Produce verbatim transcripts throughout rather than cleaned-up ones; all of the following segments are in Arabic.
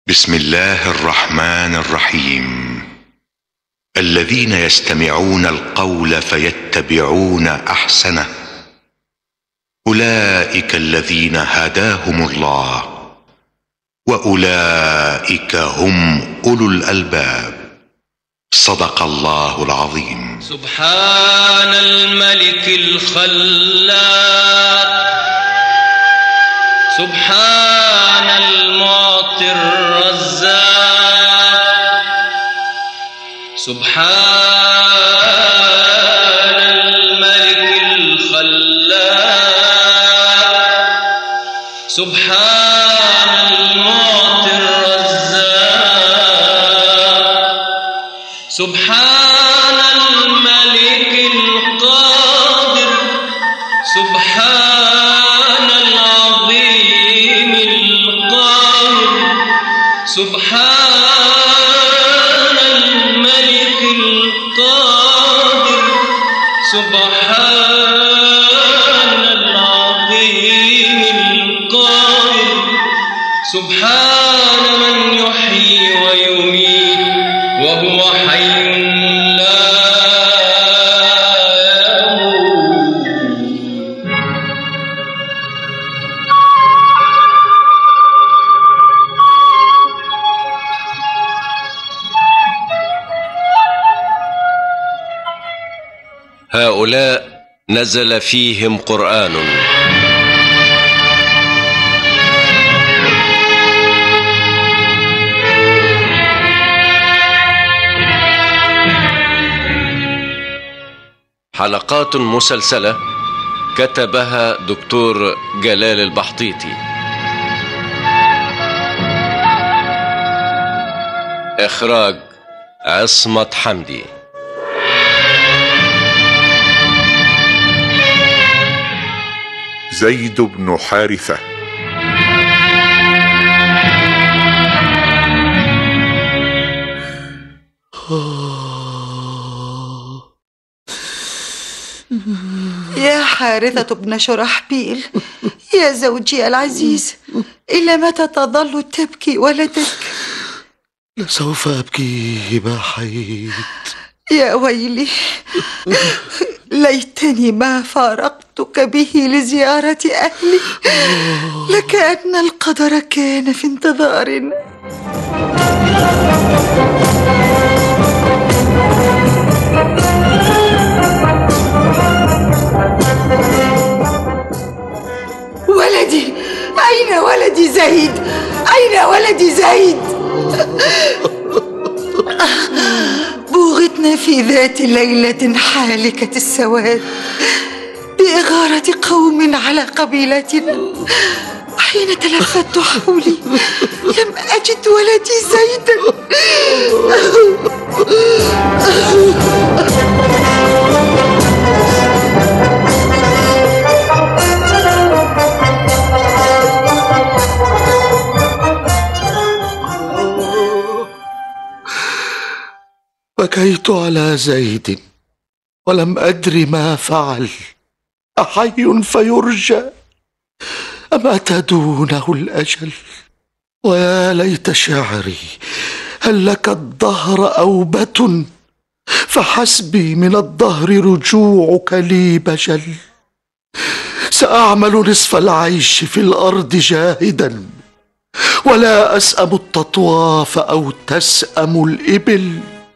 بسم الله الرحمن الرحيم. الذين يستمعون القول فيتبعون احسنه، اولئك الذين هداهم الله، واولئك هم اولو الالباب. صدق الله العظيم. سبحان الملك الخلاق، سبحان المعطي الرزاق، سبحان الملك الخلاق، سبحان المعطي الرزاق، سبحان الملك القادر، سبحان العظيم القاهر، سبحان الملك القادر، سبحان العظيم القاهر، سبحان من يحيي ويميت وهو حي لا يموت. هؤلاء نزل فيهم قرآن حلقات مسلسلة كتبها دكتور جلال البحطيطي، إخراج عصمت حمدي. زيد بن حارثة. يا حارثة بن شرحبيل، يا زوجي العزيز، إلى متى تظل تبكي ولدك؟ لسوف أبكي ما حييت. يا ويلي، ليتني ما فارقتك به لزيارة أهلي، لكأن القدر كان في انتظارنا. ولدي، أين ولدي زيد؟ أين ولدي زيد؟ بوغتنا في ذات ليلة حالكة السواد بإغارة قوم على قبيلتنا. حين تلفت حولي لم أجد ولدي زيدا. بكيت على زيد ولم أدر ما فعل، أحي فيرجى أم أتى دونه الأجل؟ ويا ليت شعري هل لك الدهر أوبة، فحسبي من الدهر رجوعك لي بجل. سأعمل نصف العيش في الأرض جاهدا، ولا أسأم التطواف أو تسأم الإبل.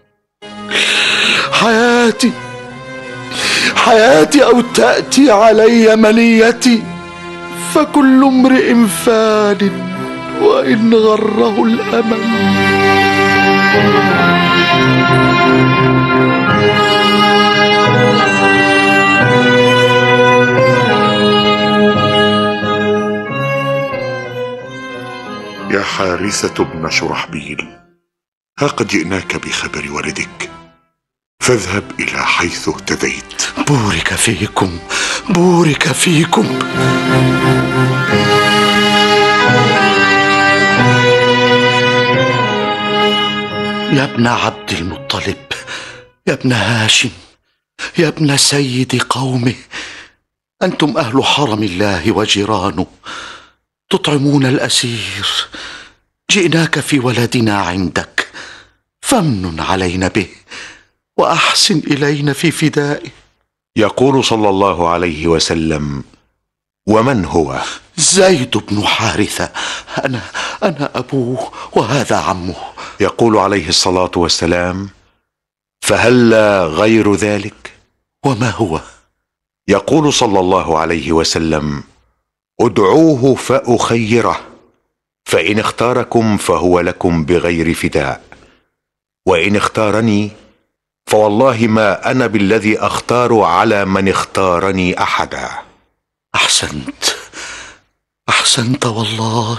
حياتي حياتي أو تأتي علي منيتي، فكل امرئ فان وإن غره الأمل. يا حارثة بن شرحبيل، ها قد جئناك بخبر ولدك، فاذهب إلى حيث اهتديت. بورك فيكم، بورك فيكم. يا ابن عبد المطلب، يا ابن هاشم، يا ابن سيد قومه، أنتم أهل حرم الله وجيرانه، تطعمون الأسير، جئناك في ولدنا عندك، فامنن علينا به وأحسن إلينا في فدائه. يقول صلى الله عليه وسلم: ومن هو؟ زيد بن حارثة، أنا أنا أبوه وهذا عمه. يقول عليه الصلاة والسلام: فهلا غير ذلك؟ وما هو؟ يقول صلى الله عليه وسلم: ادعوه فأخيره، فإن اختاركم فهو لكم بغير فداء، وإن اختارني فوالله ما أنا بالذي أختار على من اختارني أحدا. أحسنت أحسنت والله.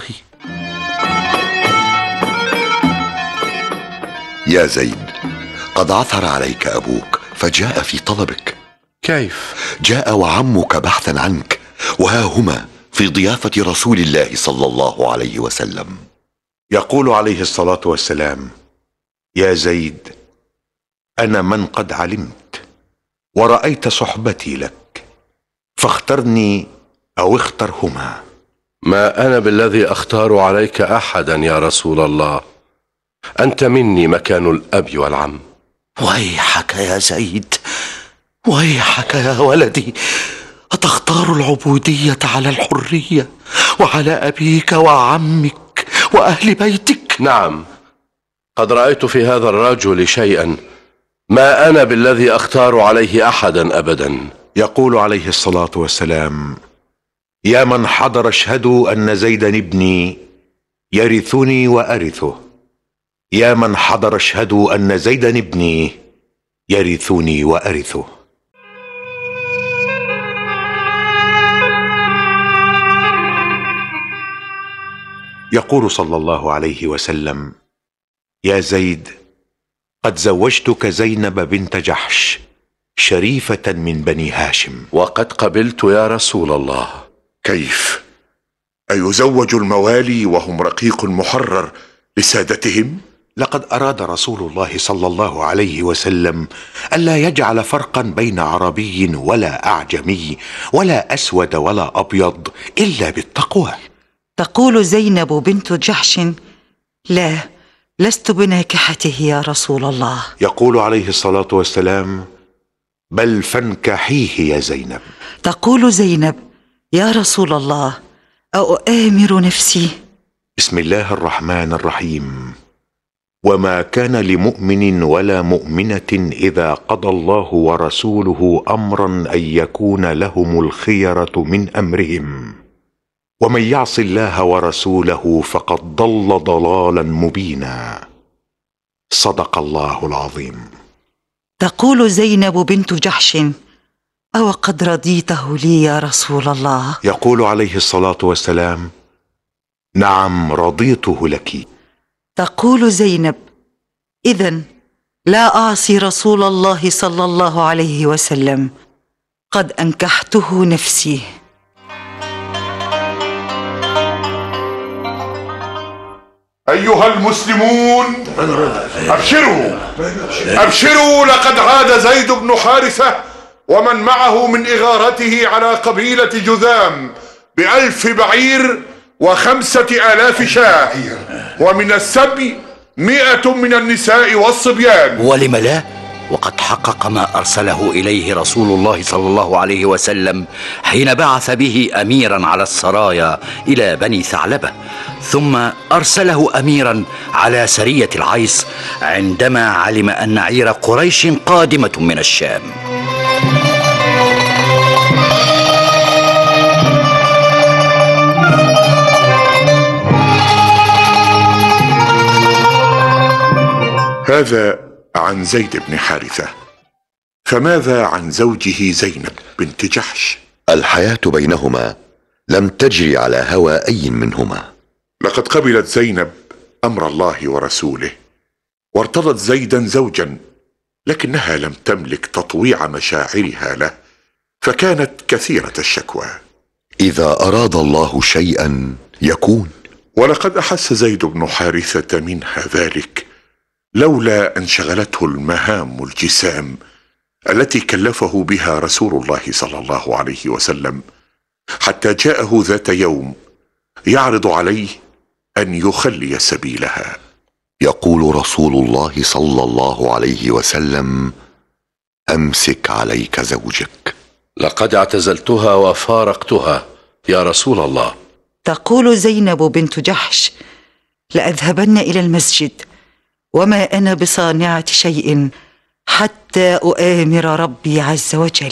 يا زيد، قد عثر عليك أبوك فجاء في طلبك. كيف؟ جاء وعمك بحثا عنك، وها هما في ضيافة رسول الله صلى الله عليه وسلم. يقول عليه الصلاة والسلام: يا زيد، أنا من قد علمت ورأيت صحبتي لك، فاخترني أو اخترهما. ما أنا بالذي أختار عليك أحدا يا رسول الله، أنت مني مكان الأب والعم. ويحك يا زيد، ويحك يا ولدي، أتختار العبودية على الحرية وعلى أبيك وعمك وأهل بيتك؟ نعم، قد رأيت في هذا الرجل شيئا ما أنا بالذي أختار عليه أحدا أبدا. يقول عليه الصلاة والسلام: يا من حضر اشهدوا أن زيدا ابني يرثني وأرثه، يا من حضر اشهدوا أن زيدا ابني يرثني وأرثه. يقول صلى الله عليه وسلم: يا زيد، قد زوجتك زينب بنت جحش شريفة من بني هاشم. وقد قبلت يا رسول الله. كيف؟ أيزوج الموالي وهم رقيق محرر لسادتهم؟ لقد أراد رسول الله صلى الله عليه وسلم ألا يجعل فرقا بين عربي ولا أعجمي ولا أسود ولا أبيض إلا بالتقوى. تقول زينب بنت جحش: لا، لست بناكحته يا رسول الله. يقول عليه الصلاة والسلام: بل فانكحيه يا زينب. تقول زينب: يا رسول الله، أؤامر نفسي؟ بسم الله الرحمن الرحيم. وما كان لمؤمن ولا مؤمنة إذا قضى الله ورسوله أمرا أن يكون لهم الخيرة من أمرهم، ومن يعص الله ورسوله فقد ضل ضلالا مبينا. صدق الله العظيم. تقول زينب بنت جحش: أو قد رضيته لي يا رسول الله؟ يقول عليه الصلاة والسلام: نعم، رضيته لك. تقول زينب: إذن لا أعصي رسول الله صلى الله عليه وسلم، قد أنكحته نفسي. أيها المسلمون، أبشروا أبشروا، لقد عاد زيد بن حارثة ومن معه من إغارته على قبيلة جذام بألف بعير وخمسة آلاف شاة، ومن السبي مئة من النساء والصبيان. ولم لا؟ وقد حقق ما أرسله إليه رسول الله صلى الله عليه وسلم حين بعث به أميرا على السرايا إلى بني ثعلبة، ثم أرسله أميرا على سرية العيص عندما علم أن عير قريش قادمة من الشام. هذا عن زيد بن حارثة. فماذا عن زوجه زينب بنت جحش؟ الحياة بينهما لم تجري على هوى أي منهما. لقد قبلت زينب أمر الله ورسوله وارتضت زيدا زوجا، لكنها لم تملك تطويع مشاعرها له، فكانت كثيرة الشكوى. إذا أراد الله شيئا يكون. ولقد أحس زيد بن حارثة منها ذلك لولا أن شغلته المهام الجسام التي كلفه بها رسول الله صلى الله عليه وسلم، حتى جاءه ذات يوم يعرض عليه أن يخلي سبيلها. يقول رسول الله صلى الله عليه وسلم: أمسك عليك زوجك. لقد اعتزلتها وفارقتها يا رسول الله. تقول زينب بنت جحش: لأذهبن إلى المسجد وما أنا بصانعة شيء حتى أؤامر ربي عز وجل.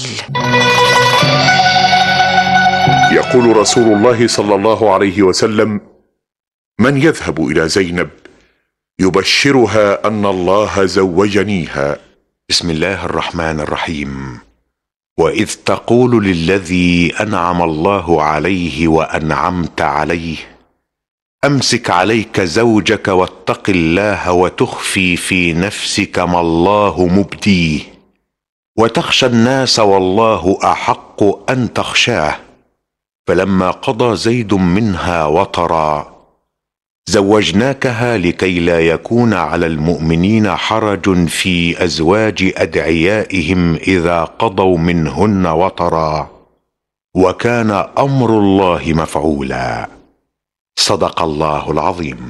يقول رسول الله صلى الله عليه وسلم: من يذهب إلى زينب يبشرها أن الله زوجنيها. بسم الله الرحمن الرحيم. وإذ تقول للذي أنعم الله عليه وأنعمت عليه: أمسك عليك زوجك واتق الله وتخفي في نفسك ما الله مبديه وتخشى الناس والله أحق أن تخشاه. فلما قضى زيد منها وطرا زوجناكها لكي لا يكون على المؤمنين حرج في أزواج أدعيائهم إذا قضوا منهن وطرا وكان أمر الله مفعولا. صدق الله العظيم.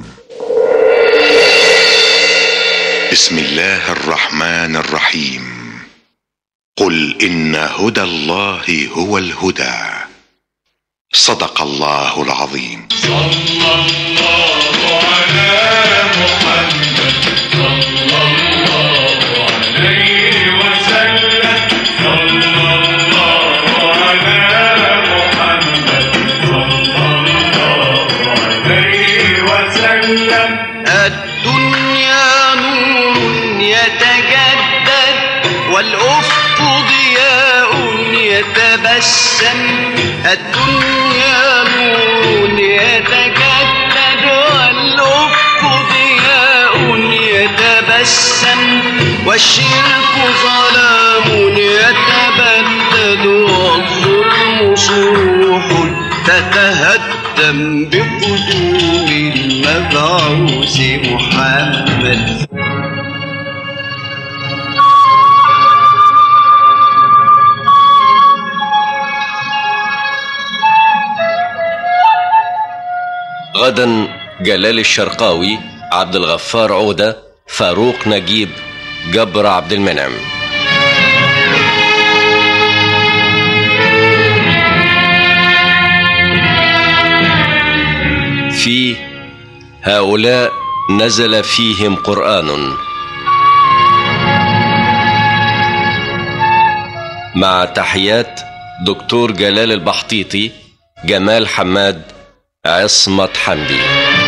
بسم الله الرحمن الرحيم. قل إن هدى الله هو الهدى. صدق الله العظيم. صلى الله على محمد صلى الله عليه وسلم. صلى الله على محمد صلى الله عليه وسلم. الدنيا نور يتجدد والأفق ضياء يتبسم. الدنيا نور يتجدد والأفق ضياء يتبسم. والشرك ظلام يتبدد والظلم صروح تتهدم بقدوم المبعوث محمد. غدا جلال الشرقاوي، عبد الغفار عودة، فاروق نجيب، جبر عبد المنعم. في هؤلاء نزل فيهم قرآن، مع تحيات دكتور جلال البحطيطي، جمال حماد، عصمت حمدي.